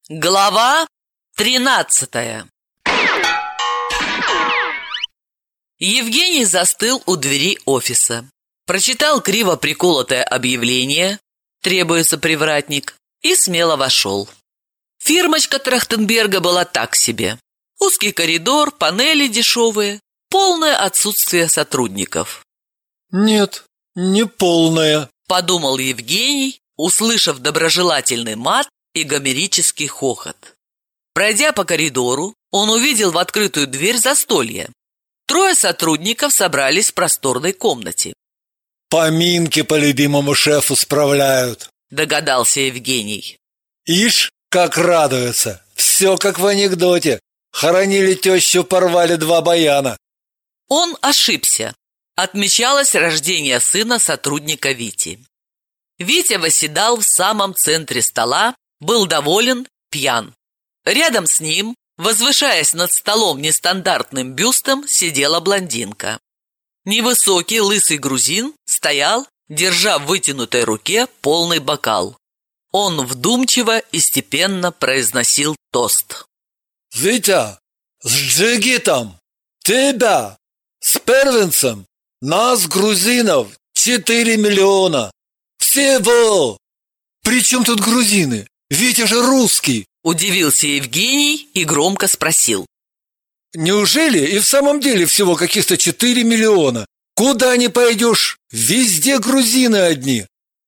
Глава 13. Евгений застыл у двери офиса. Прочитал криво приколотое объявление «Требуется привратник» и смело вошел. Фирмочка Трахтенберга была так себе. Узкий коридор, панели дешевые, полное отсутствие сотрудников. «Нет, не полное», — подумал Евгений, услышав доброжелательный мат и гомерический хохот. Пройдя по коридору, он увидел в открытую дверь застолье. 3 сотрудников собрались в просторной комнате. «Поминки по любимому шефу справляют», — догадался Евгений. «Ишь, как радуются! Все как в анекдоте. Хоронили тещу, порвали 2 баяна». Он ошибся. Отмечалось рождение сына сотрудника Вити. Витя восседал в самом центре стола, был доволен, пьян. Рядом с ним, возвышаясь над столом нестандартным бюстом, сидела блондинка. Невысокий лысый грузин стоял, держа в вытянутой руке полный бокал. Он вдумчиво и степенно произносил тост. «Витя, с джигитом, тебя, с первенцем, нас, грузинов, 4 миллиона. Всего!» «При чем тут грузины? Витя же русский!» Удивился Евгений и громко спросил. «Неужели и в самом деле всего каких-то 4 миллиона? Куда ни пойдешь, везде грузины одни».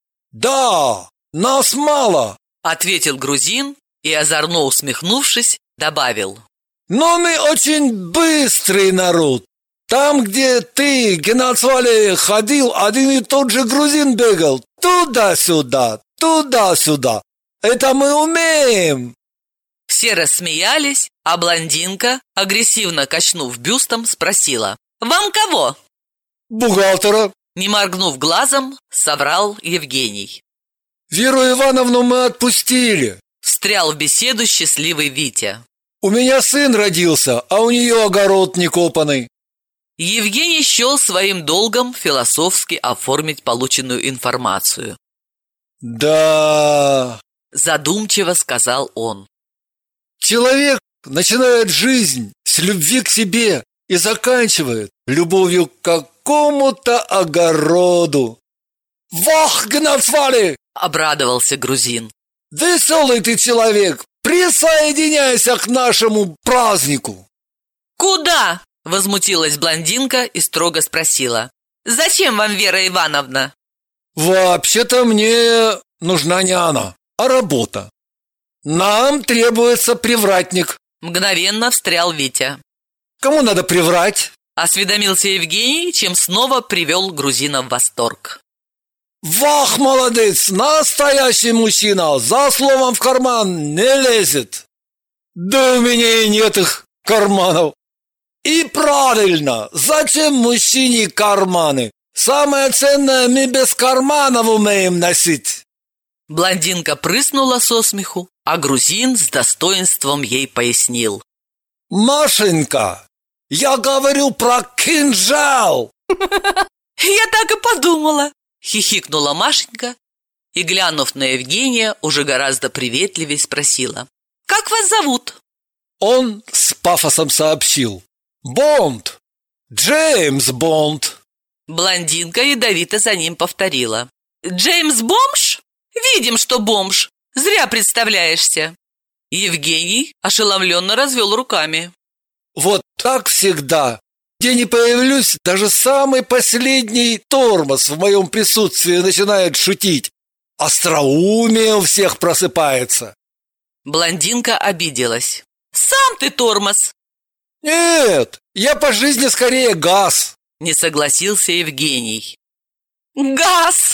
«Да, нас мало», — ответил грузин и, озорно усмехнувшись, добавил. «Но мы очень быстрый народ. Там, где ты, Геноцвале, ходил, один и тот же грузин бегал. Туда-сюда, туда-сюда. Это мы умеем». Все рассмеялись, а блондинка, агрессивно качнув бюстом, спросила: «Вам кого?» «Бухгалтера», — не моргнув глазом, соврал Евгений. «Веру Ивановну мы отпустили», — встрял в беседу счастливый Витя. «У меня сын родился, а у нее огород некопанный». Евгений счел своим долгом философски оформить полученную информацию. «Да...» — задумчиво сказал он. «Человек начинает жизнь с любви к себе и заканчивает любовью к какому-то огороду». «Вах, Геноцвали!» — обрадовался грузин. «Веселый ты человек! Присоединяйся к нашему празднику!» «Куда?» — возмутилась блондинка и строго спросила. «Зачем вам Вера Ивановна?» «Вообще-то мне нужна не она, а работа. Нам требуется привратник». Мгновенно встрял Витя. «Кому надо приврать?» — осведомился Евгений, чем снова привел грузина в восторг. «Вах, молодец! Настоящий мужчина! За словом в карман не лезет!» «Да у меня и нет их карманов!» «И правильно! Зачем мужчине карманы? Самое ценное мы без карманов умеем носить!» Блондинка прыснула со смеху, а грузин с достоинством ей пояснил. «Машенька, я говорю про кинжал!» «Я так и подумала!» — хихикнула Машенька и, глянув на Евгения, уже гораздо приветливее спросила. «Как вас зовут?» Он с пафосом сообщил. «Бонд! Джеймс Бонд!» Блондинка ядовито за ним повторила. «Джеймс Бомж? Видим, что бомж. Зря представляешься». Евгений ошеломленно развел руками. «Вот так всегда. Где не появлюсь, даже самый последний тормоз в моем присутствии начинает шутить. Остроумие у всех просыпается». Блондинка обиделась. «Сам ты тормоз!» «Нет, я по жизни скорее газ!» Не согласился Евгений. «Газ!»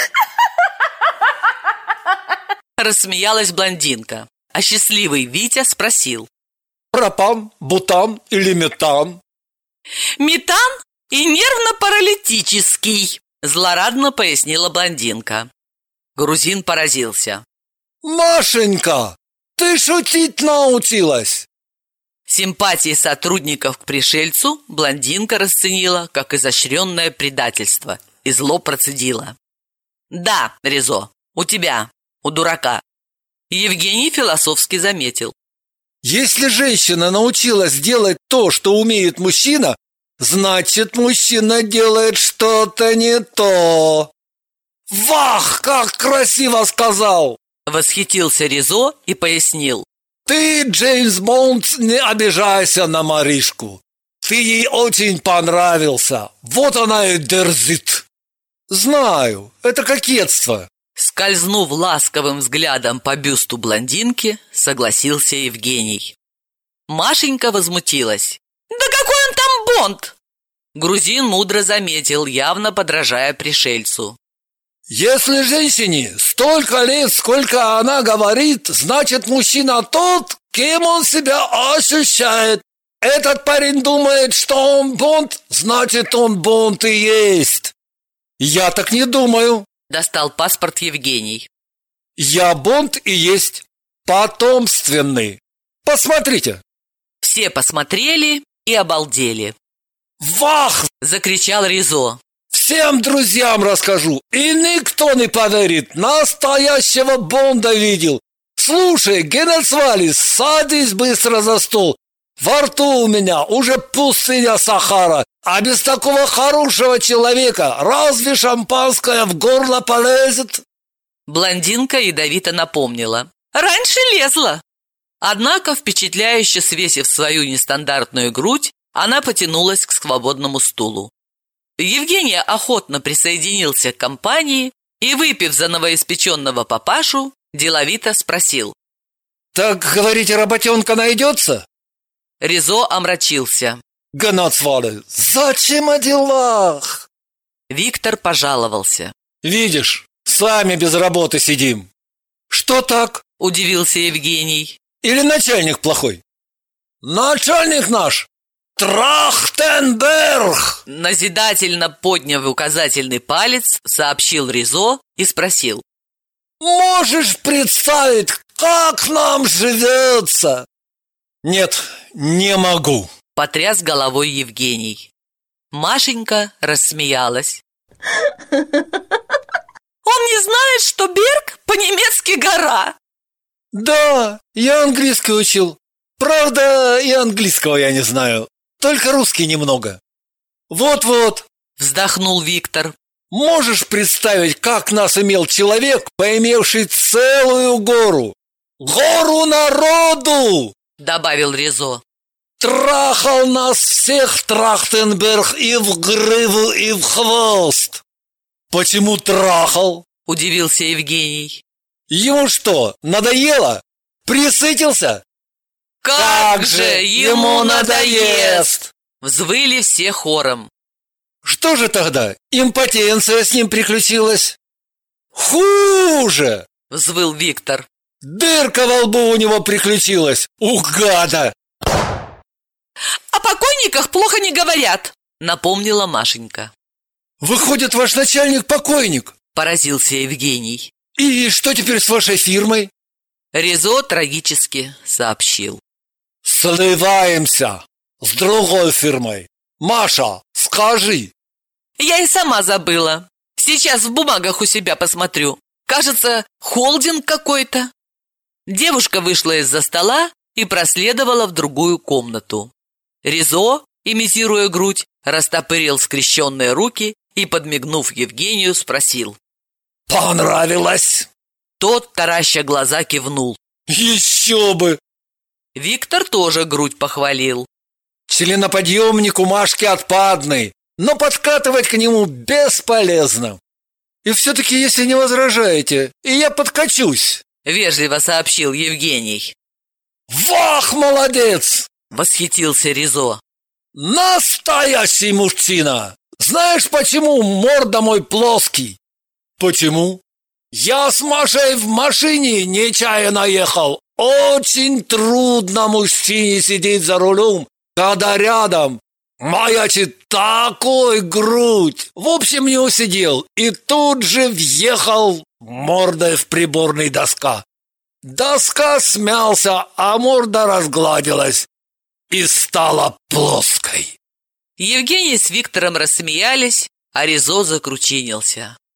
Рассмеялась блондинка, а счастливый Витя спросил. «Пропан, бутан или метан?» «Метан и нервно-паралитический», злорадно пояснила блондинка. Грузин поразился. «Машенька, ты шутить научилась!» Симпатии сотрудников к пришельцу блондинка расценила как изощренное предательство и зло процедила. «Да, Резо, у тебя, у дурака». Евгений философски заметил. Если женщина научилась делать то, что умеет мужчина, значит, мужчина делает что-то не то. Вах, как красиво сказал! Восхитился Ризо и пояснил. Ты, Джеймс Бонд, не обижайся на Маришку. Ты ей очень понравился. Вот она и дерзит. Знаю, это кокетство. Скользнув ласковым взглядом по бюсту блондинки, согласился Евгений. Машенька возмутилась. «Да какой он там Бонд?» Грузин мудро заметил, явно подражая пришельцу. Если женщине столько лет, сколько она говорит, значит, мужчина тот, кем он себя ощущает. Этот парень думает, что он Бонд, значит, он Бонд и есть. Я так не думаю. Достал паспорт Евгений. Я Бонд и есть потомственный. Посмотрите. Все посмотрели и обалдели. Вах! Закричал Ризо. Всем друзьям расскажу, и никто не поверит. Настоящего Бонда видел. Слушай, Генецвалис, садись быстро за стол. Во рту у меня уже пустыня Сахара, а без такого хорошего человека разве шампанское в горло полезет? Блондинка ядовито напомнила. Раньше лезла. Однако, впечатляюще свесив свою нестандартную грудь, она потянулась к свободному стулу. Евгений охотно присоединился к компании и, выпив за новоиспеченного папашу, деловито спросил. Так, говорите, работенка найдется? Ризо омрачился. Генецвалис, зачем о делах? Виктор пожаловался. Видишь, сами без работы сидим. Что так? Удивился Евгений. Или начальник плохой? Начальник наш Трахтенберг! Назидательно подняв указательный палец, сообщил Ризо и спросил. Можешь представить, как нам живется? Нет, не могу. Потряс головой Евгений. Машенька рассмеялась. Он не знает, что Берг по-немецки гора. Да, я английский учил. Правда, и английского я не знаю. Только русский немного. Вот-вот. Вздохнул Виктор. Можешь представить, как нас имел человек, поимевший целую гору? Гору народу! Добавил Ризо. Трахал нас всех Трахтенберг и в гриву, и в хвост. Почему трахал? Удивился Евгений. Ему что, надоело? Присытился? Как же ему надоест! Взвыли все хором. Что же тогда, импотенция с ним приключилась? Хуже! Взвыл Виктор. Дырка во лбу у него приключилась, у гада! О покойниках плохо не говорят, напомнила Машенька. Выходит, ваш начальник покойник? Поразился Евгений. И что теперь с вашей фирмой? Ризо трагически сообщил. Сливаемся с другой фирмой. Маша, скажи. Я и сама забыла. Сейчас в бумагах у себя посмотрю. Кажется, холдинг какой-то. Девушка вышла из-за стола и проследовала в другую комнату. Ризо, имитируя грудь, растопырил скрещенные руки и, подмигнув Евгению, спросил. Понравилось? Тот, тараща глаза, кивнул. Еще бы! Виктор тоже грудь похвалил. Членоподъемник у Машки отпадный, но подкатывать к нему бесполезно. И все-таки, если не возражаете, и я подкачусь, вежливо сообщил Евгений. Вах, молодец! Восхитился Ризо. Настоящий мужчина! Знаешь, почему морда мой плоский? Почему? Я с Машей в машине нечаянно ехал. Очень трудно мужчине сидеть за рулем, когда рядом маячит такой грудь. В общем, не усидел и тут же въехал мордой в приборный доска. Доска смялся, а морда разгладилась и стала плоской. Евгений с Виктором рассмеялись, а Ризо закручинился.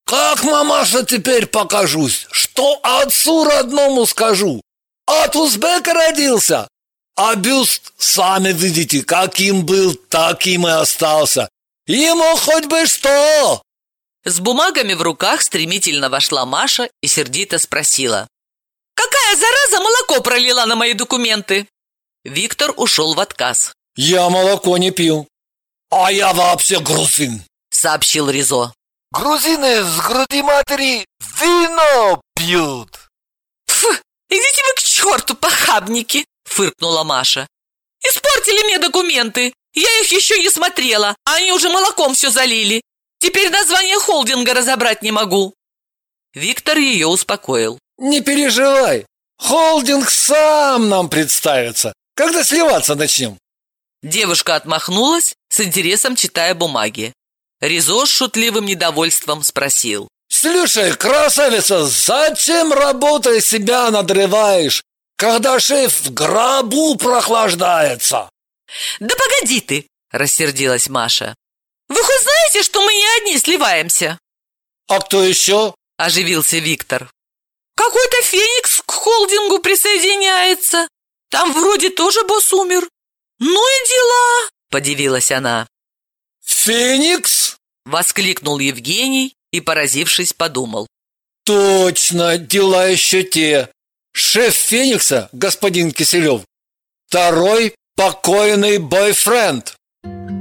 Как мамаша теперь покажусь? Что отцу родному скажу? От узбека родился. А бюст, сами видите, каким был, таким и остался. Ему хоть бы что. С бумагами в руках стремительно вошла Маша и сердито спросила: «Какая зараза молоко пролила на мои документы?» Виктор ушел в отказ. Я молоко не пью. А я вообще грузин, сообщил Ризо. Грузины с груди матери вино пьют. Фу, идите вы к черту, похабники, фыркнула Маша. Испортили мне документы. Я их еще не смотрела, а они уже молоком все залили. Теперь название холдинга разобрать не могу. Виктор ее успокоил. Не переживай, холдинг сам нам представится, когда сливаться начнем. Девушка отмахнулась, с интересом читая бумаги. Ризо с шутливым недовольством спросил: Слушай, красавица, зачем работой себя надрываешь, когда шеф в гробу прохлаждается? Да погоди ты, рассердилась Маша. Вы хоть знаете, что мы не одни сливаемся? А кто еще? Оживился Виктор. Какой-то Феникс к холдингу присоединяется. Там вроде тоже босс умер. Ну и дела, подивилась она. Феникс? Воскликнул Евгений и, поразившись, подумал. Точно, дела еще те. Шеф Феникса, господин Киселев, второй покойный бойфренд.